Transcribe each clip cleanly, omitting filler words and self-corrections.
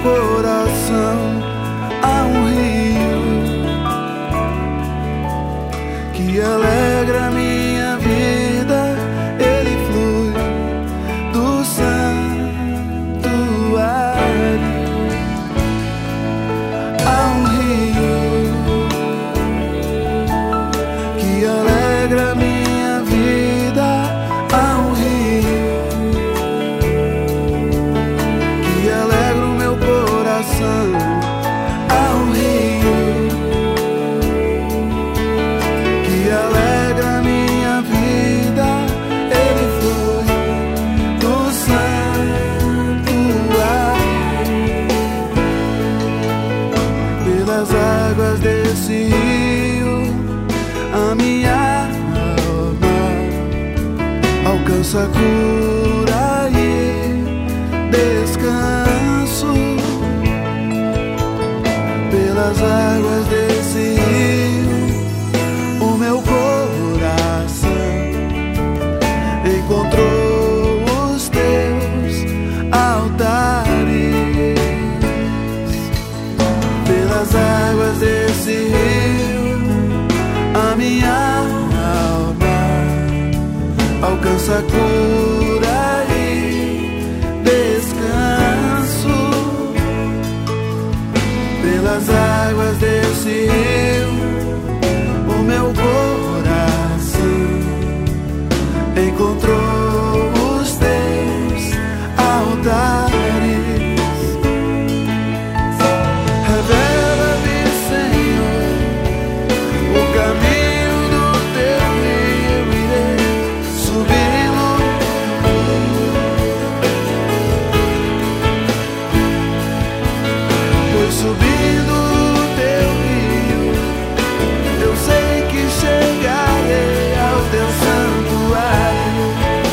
coração há um rio que alegra minha vida. Ele flui do santuário. Há um rio que alegra minha vida. Há um rio que alegra o meu coração. Há um rio que alegra minha vida. Ele flui do santuário. Pelas águas desse rio, a minha alma alcança cura e descanso. Pelas águas desse rio, o meu coração encontrou os teus altares. Pelas águas desse rio, a minha alma alcança cura e descanso. Pelas águas desse rio, o meu coração encontrou os teus altares. Revela-me, Senhor, o caminho do teu rio. Eu irei subi-lo, pois subindo o teu rio, eu sei que chegarei ao teu santuário.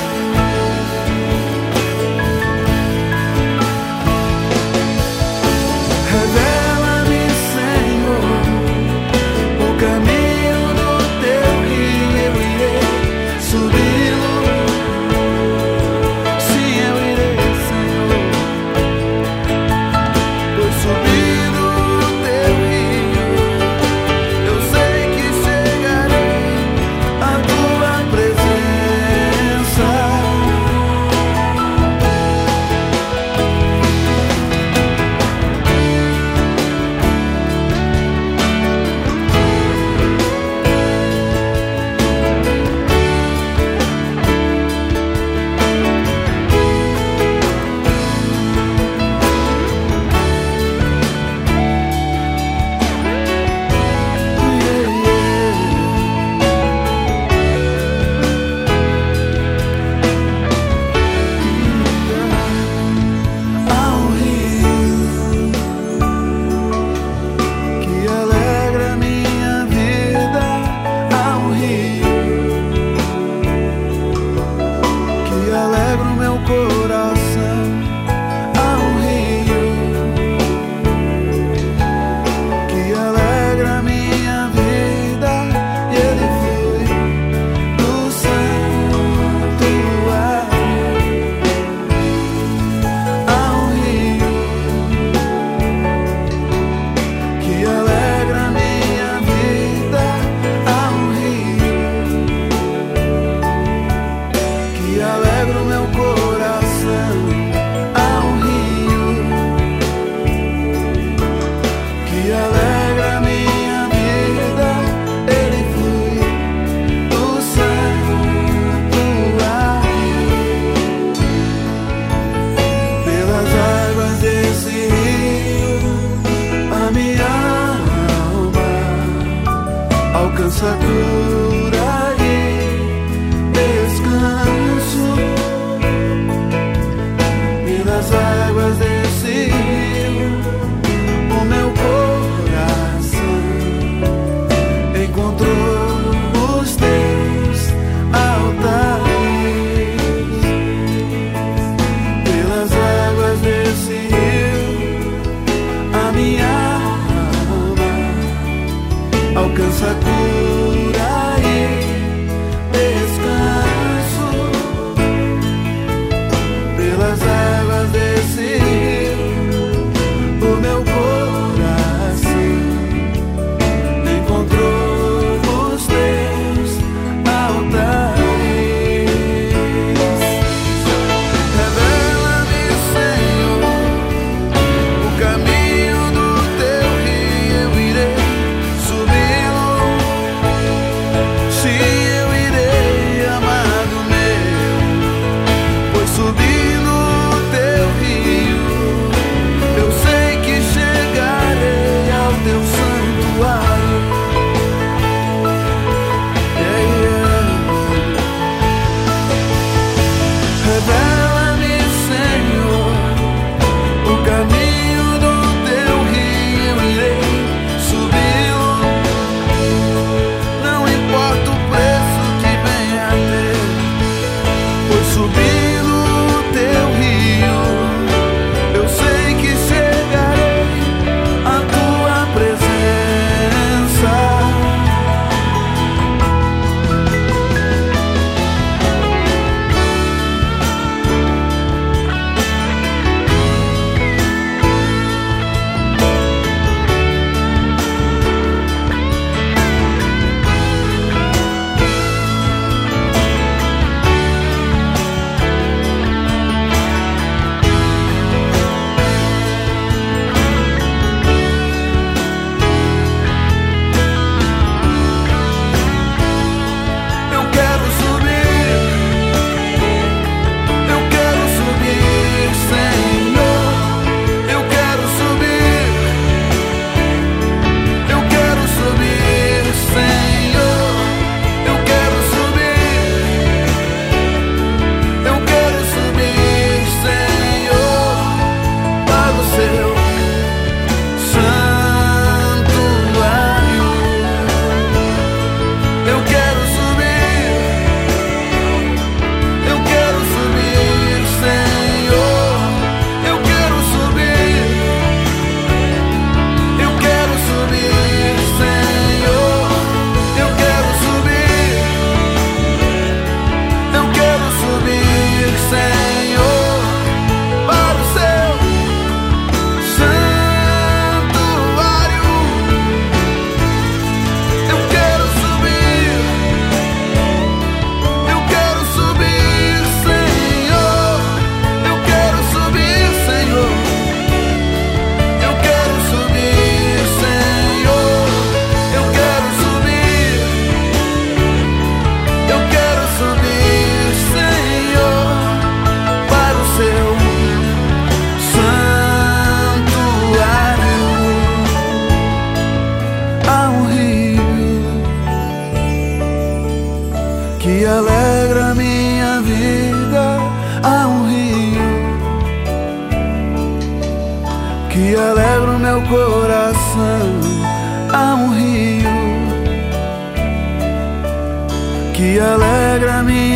Senhor, para o seu santuário. Eu quero subir, Senhor. Eu quero subir, Senhor. Eu quero subir, Senhor. Eu quero subir. Eu quero subir, Senhor, para o seu santuário. Há um rio que alegra minha vida. Há um rio que alegra o meu coração. Há um rio que alegra minha